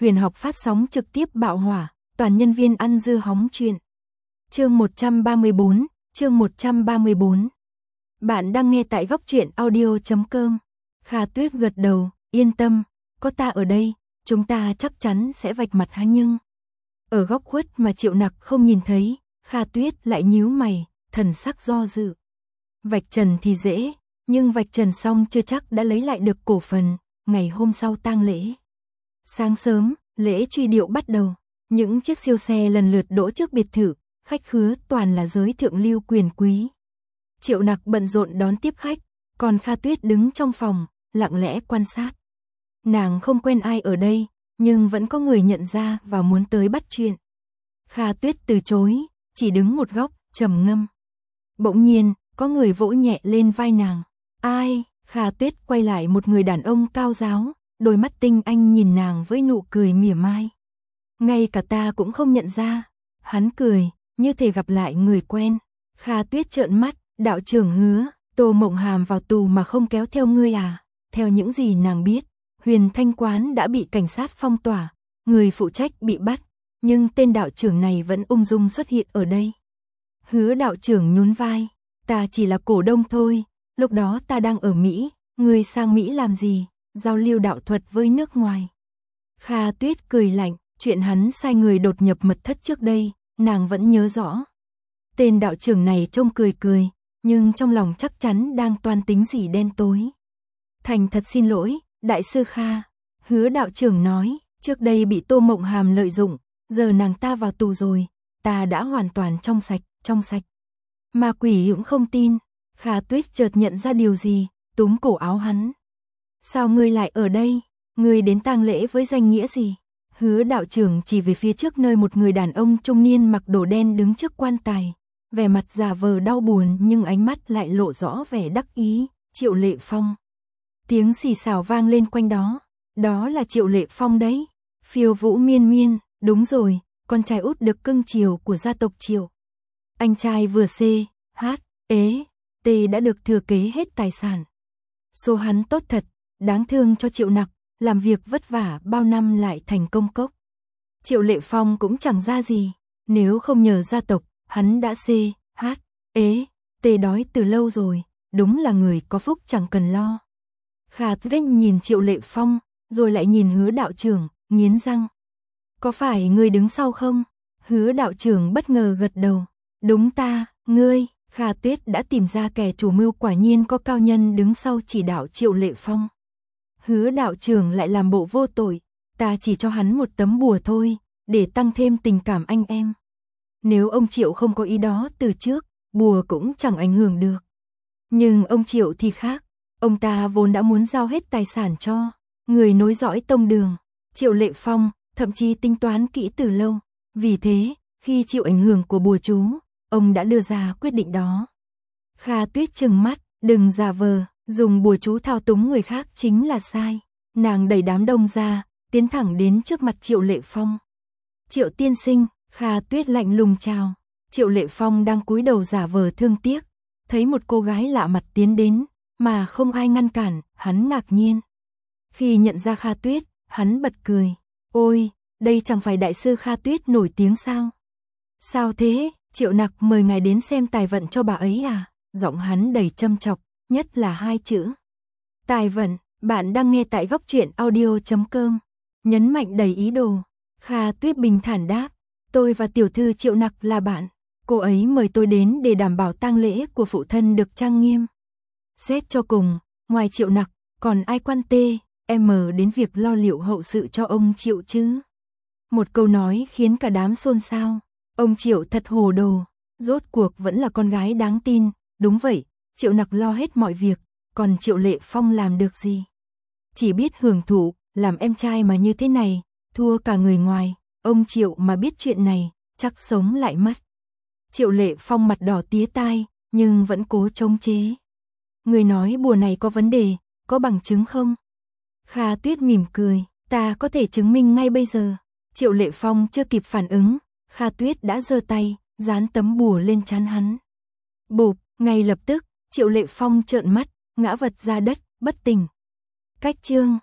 Huyền học phát sóng trực tiếp bạo hỏa, toàn nhân viên ăn dưa hóng chuyện. Chương 134, chương 134. Bạn đang nghe tại goctruyện.audio.com. Kha Tuyết gật đầu, yên tâm, có ta ở đây, chúng ta chắc chắn sẽ vạch mặt hắn. Nhưng ở góc khuất mà Triệu Nặc không nhìn thấy, Kha Tuyết lại nhíu mày, thần sắc do dự. Vạch trần thì dễ, nhưng vạch trần xong chưa chắc đã lấy lại được cổ phần. Ngày hôm sau tang lễ. Sáng sớm, lễ truy điệu bắt đầu. Những chiếc siêu xe lần lượt đỗ trước biệt thự, khách khứa toàn là giới thượng lưu quyền quý. Triệu Nặc bận rộn đón tiếp khách, còn Kha Tuyết đứng trong phòng, lặng lẽ quan sát. Nàng không quen ai ở đây, nhưng vẫn có người nhận ra và muốn tới bắt chuyện. Kha Tuyết từ chối, chỉ đứng một góc, trầm ngâm. Bỗng nhiên, có người vỗ nhẹ lên vai nàng. Ai? Kha Tuyết quay lại, một người đàn ông cao ráo, đôi mắt tinh anh nhìn nàng với nụ cười mỉa mai. Ngay cả ta cũng không nhận ra. Hắn cười, như thể gặp lại người quen. Kha Tuyết trợn mắt, đạo trưởng Hứa, Tô Mộng Hàm vào tù mà không kéo theo ngươi à? Theo những gì nàng biết, Huyền Thanh quán đã bị cảnh sát phong tỏa, người phụ trách bị bắt, nhưng tên đạo trưởng này vẫn ung dung xuất hiện ở đây. Hứa đạo trưởng nhún vai, ta chỉ là cổ đông thôi, lúc đó ta đang ở Mỹ, ngươi sang Mỹ làm gì? Giao lưu đạo thuật với nước ngoài. Kha Tuyết cười lạnh, chuyện hắn sai người đột nhập mật thất trước đây, nàng vẫn nhớ rõ. Tên đạo trưởng này trông cười cười, nhưng trong lòng chắc chắn đang toan tính gì đen tối. Thành thật xin lỗi, đại sư Kha. Hứa đạo trưởng nói, trước đây bị Tô Mộng Hàm lợi dụng, giờ nàng ta vào tù rồi, ta đã hoàn toàn trong sạch. Ma quỷ cũng không tin. Kha Tuyết chợt nhận ra điều gì, túm cổ áo hắn. Sao ngươi lại ở đây? Ngươi đến tang lễ với danh nghĩa gì? Hứa đạo trưởng chỉ về phía trước nơi một người đàn ông trung niên mặc đồ đen đứng trước quan tài, vẻ mặt giả vờ đau buồn nhưng ánh mắt lại lộ rõ vẻ đắc ý. Triệu Lệ Phong. Tiếng xì xào vang lên quanh đó. Đó là Triệu Lệ Phong đấy. Phiêu Vũ Miên Miên, đúng rồi, con trai út được cưng chiều của gia tộc Triệu. Anh trai vừa T đã được thừa kế hết tài sản. Số hắn tốt thật, đáng thương cho Triệu Nặc, làm việc vất vả bao năm lại thành công cốc. Triệu Lệ Phong cũng chẳng ra gì, nếu không nhờ gia tộc, hắn đã T đói từ lâu rồi, đúng là người có phúc chẳng cần lo. Kha Tuyết nhìn Triệu Lệ Phong, rồi lại nhìn Hứa đạo trưởng, nghiến răng. Có phải ngươi đứng sau không? Hứa đạo trưởng bất ngờ gật đầu. Đúng ta, ngươi. Kha Tuyết đã tìm ra kẻ chủ mưu, quả nhiên có cao nhân đứng sau chỉ đạo Triệu Lệ Phong. Hứa đạo trưởng lại làm bộ vô tội, ta chỉ cho hắn một tấm bùa thôi, để tăng thêm tình cảm anh em. Nếu ông Triệu không có ý đó từ trước, bùa cũng chẳng ảnh hưởng được. Nhưng ông Triệu thì khác, ông ta vốn đã muốn giao hết tài sản cho người nối dõi tông đường. Triệu Lệ Phong thậm chí tính toán kỹ từ lâu, vì thế, khi chịu ảnh hưởng của bùa chú, ông đã đưa ra quyết định đó. Kha Tuyết trừng mắt, đừng giả vờ, dùng bùa chú thao túng người khác chính là sai. Nàng đẩy đám đông ra, tiến thẳng đến trước mặt Triệu Lệ Phong. Triệu tiên sinh. Kha Tuyết lạnh lùng chào. Triệu Lệ Phong đang cúi đầu giả vờ thương tiếc, thấy một cô gái lạ mặt tiến đến, mà không ai ngăn cản, hắn ngạc nhiên. Khi nhận ra Kha Tuyết, hắn bật cười. Ôi, đây chẳng phải đại sư Kha Tuyết nổi tiếng sao? Sao thế? Triệu Nặc mời ngài đến xem tài vận cho bà ấy à? Giọng hắn đầy châm chọc, nhất là hai chữ. Tài vận. Bạn đang nghe tại goctruyện.audio.com. Nhấn mạnh đầy ý đồ. Kha Tuyết bình thản đáp. Tôi và tiểu thư Triệu Nặc là bạn. Cô ấy mời tôi đến để đảm bảo tang lễ của phụ thân được trang nghiêm. Xét cho cùng, ngoài Triệu Nặc, còn ai quan đến việc lo liệu hậu sự cho ông Triệu chứ? Một câu nói khiến cả đám xôn xao. Ông Triệu thật hồ đồ, rốt cuộc vẫn là con gái đáng tin. Đúng vậy, Triệu Nặc lo hết mọi việc, còn Triệu Lệ Phong làm được gì? Chỉ biết hưởng thụ, làm em trai mà như thế này, thua cả người ngoài. Ông Triệu mà biết chuyện này, chắc sống lại mất. Triệu Lệ Phong mặt đỏ tía tai, nhưng vẫn cố chống chế. Người nói bùa này có vấn đề, có bằng chứng không? Kha Tuyết mỉm cười, ta có thể chứng minh ngay bây giờ. Triệu Lệ Phong chưa kịp phản ứng, Kha Tuyết đã giơ tay, dán tấm bùa lên trán hắn. Bụp, ngay lập tức, Triệu Lệ Phong trợn mắt, ngã vật ra đất, bất tỉnh. Cách chương